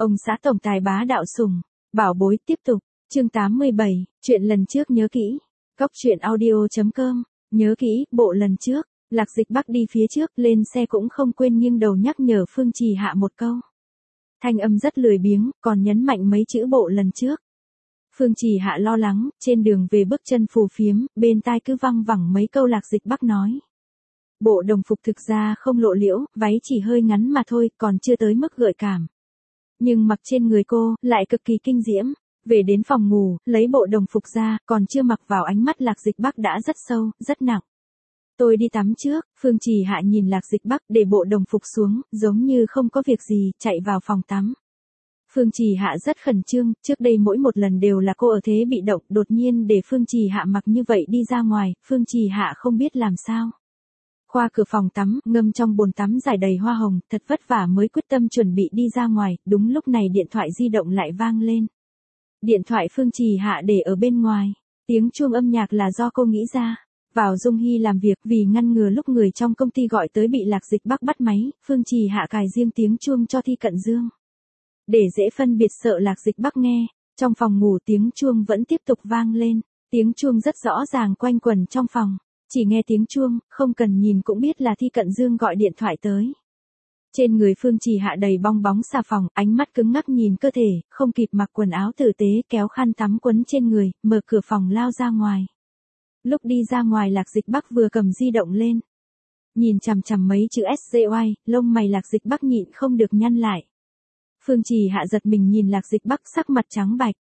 Ông xã tổng tài bá đạo sủng, bảo bối tiếp tục, chương 87, chuyện lần trước nhớ kỹ. Cóc truyện audio.com, nhớ kỹ, bộ lần trước, Lạc Dịch Bắc đi phía trước, lên xe cũng không quên nghiêng đầu nhắc nhở Phương Trì Hạ một câu. Thanh âm rất lười biếng, còn nhấn mạnh mấy chữ bộ lần trước. Phương Trì Hạ lo lắng, trên đường về bước chân phù phiếm, bên tai cứ văng vẳng mấy câu Lạc Dịch Bắc nói. Bộ đồng phục thực ra không lộ liễu, váy chỉ hơi ngắn mà thôi, còn chưa tới mức gợi cảm. Nhưng mặc trên người cô, lại cực kỳ kinh diễm. Về đến phòng ngủ, lấy bộ đồng phục ra, còn chưa mặc vào ánh mắt Lạc Dịch Bắc đã rất sâu, rất nặng. Tôi đi tắm trước, Phương Trì Hạ nhìn Lạc Dịch Bắc để bộ đồng phục xuống, giống như không có việc gì, chạy vào phòng tắm. Phương Trì Hạ rất khẩn trương, trước đây mỗi một lần đều là cô ở thế bị động, đột nhiên để Phương Trì Hạ mặc như vậy đi ra ngoài, Phương Trì Hạ không biết làm sao. Khoa cửa phòng tắm, ngâm trong bồn tắm dài đầy hoa hồng, thật vất vả mới quyết tâm chuẩn bị đi ra ngoài, đúng lúc này điện thoại di động lại vang lên. Điện thoại Phương Trì Hạ để ở bên ngoài, tiếng chuông âm nhạc là do cô nghĩ ra. Vào Dung Hy làm việc vì ngăn ngừa lúc người trong công ty gọi tới bị Lạc Dịch Bắc bắt máy, Phương Trì Hạ cài riêng tiếng chuông cho Thi Cận Dương. Để dễ phân biệt sợ Lạc Dịch Bắc nghe, trong phòng ngủ tiếng chuông vẫn tiếp tục vang lên, tiếng chuông rất rõ ràng quanh quẩn trong phòng. Chỉ nghe tiếng chuông, không cần nhìn cũng biết là Thi Cận Dương gọi điện thoại tới. Trên người Phương Trì Hạ đầy bong bóng xà phòng, ánh mắt cứng ngắc nhìn cơ thể, không kịp mặc quần áo tử tế kéo khăn tắm quấn trên người, mở cửa phòng lao ra ngoài. Lúc đi ra ngoài Lạc Dịch Bắc vừa cầm di động lên. Nhìn chằm chằm mấy chữ SJY, lông mày Lạc Dịch Bắc nhịn không được nhăn lại. Phương Trì Hạ giật mình nhìn Lạc Dịch Bắc sắc mặt trắng bạch.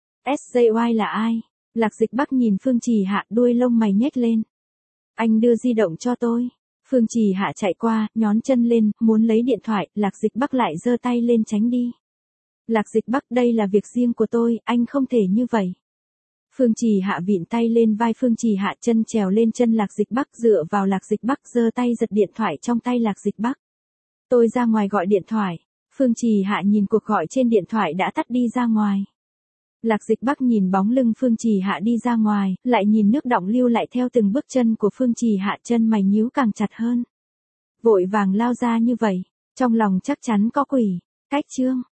SJY là ai? Lạc Dịch Bắc nhìn Phương Trì Hạ đuôi lông mày nhếch lên. Anh đưa di động cho tôi. Phương Trì Hạ chạy qua, nhón chân lên, muốn lấy điện thoại, Lạc Dịch Bắc lại giơ tay lên tránh đi. Lạc Dịch Bắc, đây là việc riêng của tôi, anh không thể như vậy. Phương Trì Hạ vịn tay lên vai Phương Trì Hạ, chân trèo lên chân Lạc Dịch Bắc, dựa vào Lạc Dịch Bắc, giơ tay giật điện thoại trong tay Lạc Dịch Bắc. Tôi ra ngoài gọi điện thoại. Phương Trì Hạ nhìn cuộc gọi trên điện thoại đã tắt đi ra ngoài. Lạc Dịch Bắc nhìn bóng lưng Phương Trì Hạ đi ra ngoài, lại nhìn nước đọng lưu lại theo từng bước chân của Phương Trì Hạ, chân mày nhíu càng chặt hơn. Vội vàng lao ra như vậy, trong lòng chắc chắn có quỷ. Cách chương